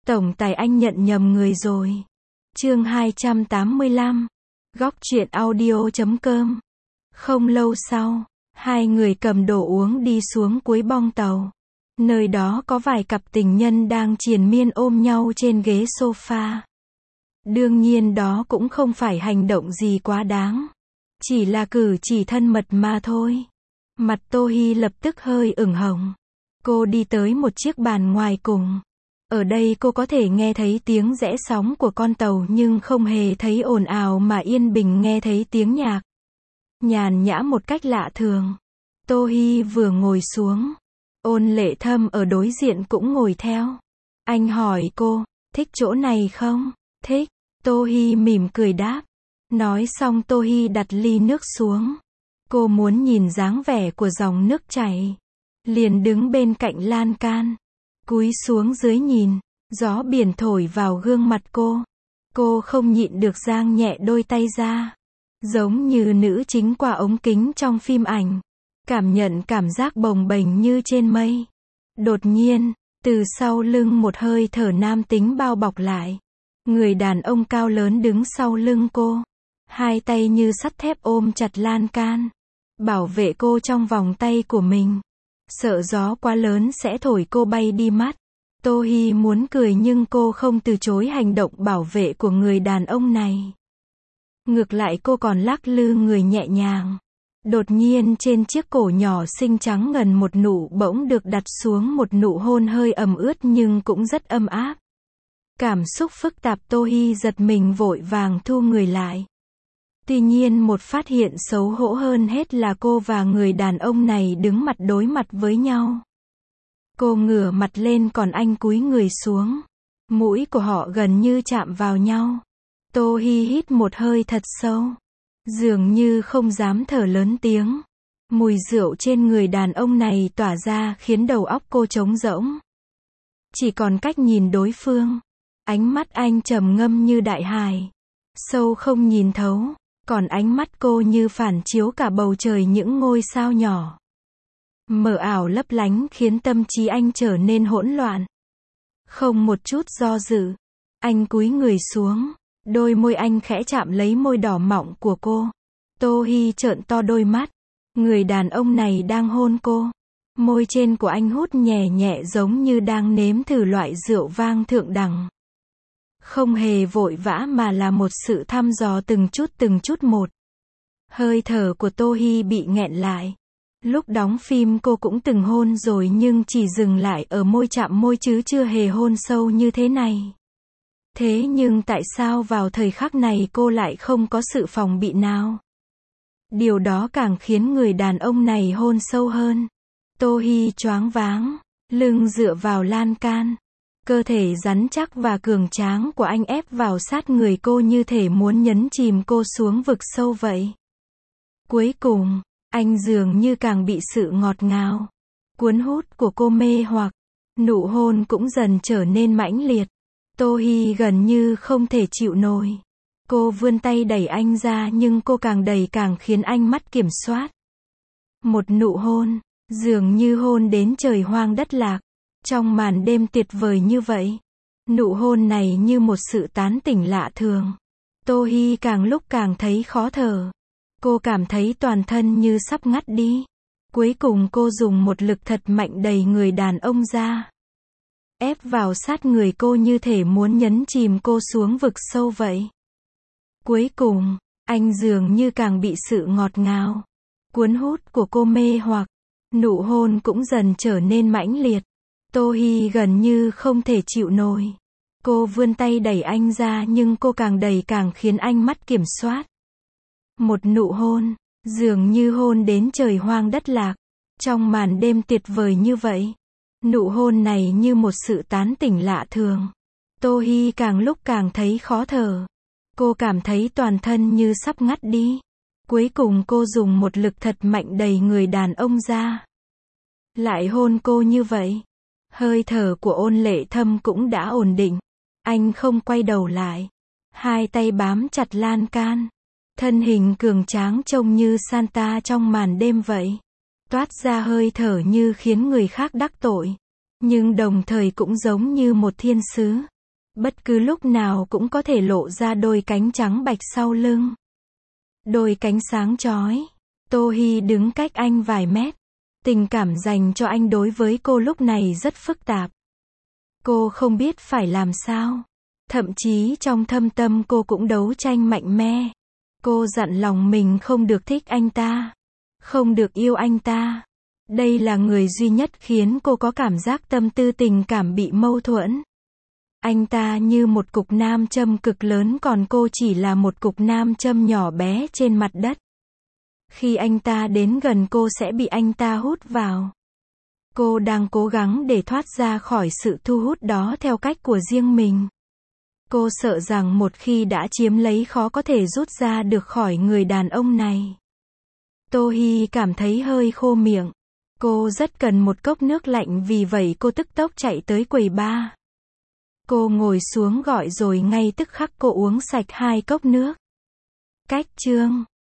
Tổng tài anh nhận nhầm người rồi. Chương 285. Góc truyện audio.com. Không lâu sau, hai người cầm đồ uống đi xuống cuối bong tàu. Nơi đó có vài cặp tình nhân đang triền miên ôm nhau trên ghế sofa. Đương nhiên đó cũng không phải hành động gì quá đáng. Chỉ là cử chỉ thân mật mà thôi. Mặt Tô Hi lập tức hơi ửng hồng. Cô đi tới một chiếc bàn ngoài cùng. Ở đây cô có thể nghe thấy tiếng rẽ sóng của con tàu nhưng không hề thấy ồn ào mà yên bình nghe thấy tiếng nhạc. Nhàn nhã một cách lạ thường. Tô Hi vừa ngồi xuống. Ôn Lệ Thâm ở đối diện cũng ngồi theo. Anh hỏi cô, thích chỗ này không? Thích. Tô Hi mỉm cười đáp. Nói xong Tô Hi đặt ly nước xuống. Cô muốn nhìn dáng vẻ của dòng nước chảy. Liền đứng bên cạnh lan can. Cúi xuống dưới nhìn. Gió biển thổi vào gương mặt cô. Cô không nhịn được dang nhẹ đôi tay ra. Giống như nữ chính qua ống kính trong phim ảnh. Cảm nhận cảm giác bồng bềnh như trên mây. Đột nhiên, từ sau lưng một hơi thở nam tính bao bọc lại. Người đàn ông cao lớn đứng sau lưng cô. Hai tay như sắt thép ôm chặt lan can. Bảo vệ cô trong vòng tay của mình. Sợ gió quá lớn sẽ thổi cô bay đi mất. Tô Hi muốn cười nhưng cô không từ chối hành động bảo vệ của người đàn ông này. Ngược lại cô còn lắc lư người nhẹ nhàng. Đột nhiên trên chiếc cổ nhỏ xinh trắng ngần một nụ bỗng được đặt xuống một nụ hôn hơi ẩm ướt nhưng cũng rất ấm áp. Cảm xúc phức tạp Tô Hi giật mình vội vàng thu người lại. Tuy nhiên một phát hiện xấu hổ hơn hết là cô và người đàn ông này đứng mặt đối mặt với nhau. Cô ngửa mặt lên còn anh cúi người xuống. Mũi của họ gần như chạm vào nhau. Tô Hi hít một hơi thật sâu. Dường như không dám thở lớn tiếng. Mùi rượu trên người đàn ông này tỏa ra khiến đầu óc cô trống rỗng. Chỉ còn cách nhìn đối phương. Ánh mắt anh trầm ngâm như đại hải. Sâu không nhìn thấu. Còn ánh mắt cô như phản chiếu cả bầu trời những ngôi sao nhỏ. Mờ ảo lấp lánh khiến tâm trí anh trở nên hỗn loạn. Không một chút do dự. Anh cúi người xuống. Đôi môi anh khẽ chạm lấy môi đỏ mọng của cô. Tô Hi trợn to đôi mắt. Người đàn ông này đang hôn cô. Môi trên của anh hút nhẹ nhẹ giống như đang nếm thử loại rượu vang thượng đẳng. Không hề vội vã mà là một sự thăm dò từng chút một. Hơi thở của Tô Hi bị nghẹn lại. Lúc đóng phim cô cũng từng hôn rồi nhưng chỉ dừng lại ở môi chạm môi chứ chưa hề hôn sâu như thế này. Thế nhưng tại sao vào thời khắc này cô lại không có sự phòng bị nào? Điều đó càng khiến người đàn ông này hôn sâu hơn. Tô Hi choáng váng, lưng dựa vào lan can. Cơ thể rắn chắc và cường tráng của anh ép vào sát người cô như thể muốn nhấn chìm cô xuống vực sâu vậy. Cuối cùng, anh dường như càng bị sự ngọt ngào, cuốn hút của cô mê hoặc. Nụ hôn cũng dần trở nên mãnh liệt. Tô Hi gần như không thể chịu nổi. Cô vươn tay đẩy anh ra nhưng cô càng đẩy càng khiến anh mất kiểm soát. Một nụ hôn, dường như hôn đến trời hoang đất lạc. Trong màn đêm tuyệt vời như vậy. Nụ hôn này như một sự tán tỉnh lạ thường. Tô Hi càng lúc càng thấy khó thở. Cô cảm thấy toàn thân như sắp ngắt đi. Cuối cùng cô dùng một lực thật mạnh đẩy người đàn ông ra. Ép vào sát người cô như thể muốn nhấn chìm cô xuống vực sâu vậy. Cuối cùng, anh dường như càng bị sự ngọt ngào, cuốn hút của cô mê hoặc. Nụ hôn cũng dần trở nên mãnh liệt. Tô Hi gần như không thể chịu nổi. Cô vươn tay đẩy anh ra nhưng cô càng đẩy càng khiến anh mất kiểm soát. Một nụ hôn, dường như hôn đến trời hoang đất lạc. Trong màn đêm tuyệt vời như vậy. Nụ hôn này như một sự tán tỉnh lạ thường. Tô Hi càng lúc càng thấy khó thở. Cô cảm thấy toàn thân như sắp ngắt đi. Cuối cùng cô dùng một lực thật mạnh đẩy người đàn ông ra. Lại hôn cô như vậy. Hơi thở của Ôn Lệ Thâm cũng đã ổn định. Anh không quay đầu lại. Hai tay bám chặt lan can. Thân hình cường tráng trông như Santa trong màn đêm vậy. Toát ra hơi thở như khiến người khác đắc tội. Nhưng đồng thời cũng giống như một thiên sứ. Bất cứ lúc nào cũng có thể lộ ra đôi cánh trắng bạch sau lưng. Đôi cánh sáng chói. Tô Hi đứng cách anh vài mét. Tình cảm dành cho anh đối với cô lúc này rất phức tạp. Cô không biết phải làm sao. Thậm chí trong thâm tâm cô cũng đấu tranh mạnh mẽ. Cô dặn lòng mình không được thích anh ta. Không được yêu anh ta. Đây là người duy nhất khiến cô có cảm giác tâm tư tình cảm bị mâu thuẫn. Anh ta như một cục nam châm cực lớn còn cô chỉ là một cục nam châm nhỏ bé trên mặt đất. Khi anh ta đến gần cô sẽ bị anh ta hút vào. Cô đang cố gắng để thoát ra khỏi sự thu hút đó theo cách của riêng mình. Cô sợ rằng một khi đã chiếm lấy khó có thể rút ra được khỏi người đàn ông này. Tô Hi cảm thấy hơi khô miệng. Cô rất cần một cốc nước lạnh vì vậy cô tức tốc chạy tới quầy bar. Cô ngồi xuống gọi rồi ngay tức khắc cô uống sạch 2 cốc nước. Cách chương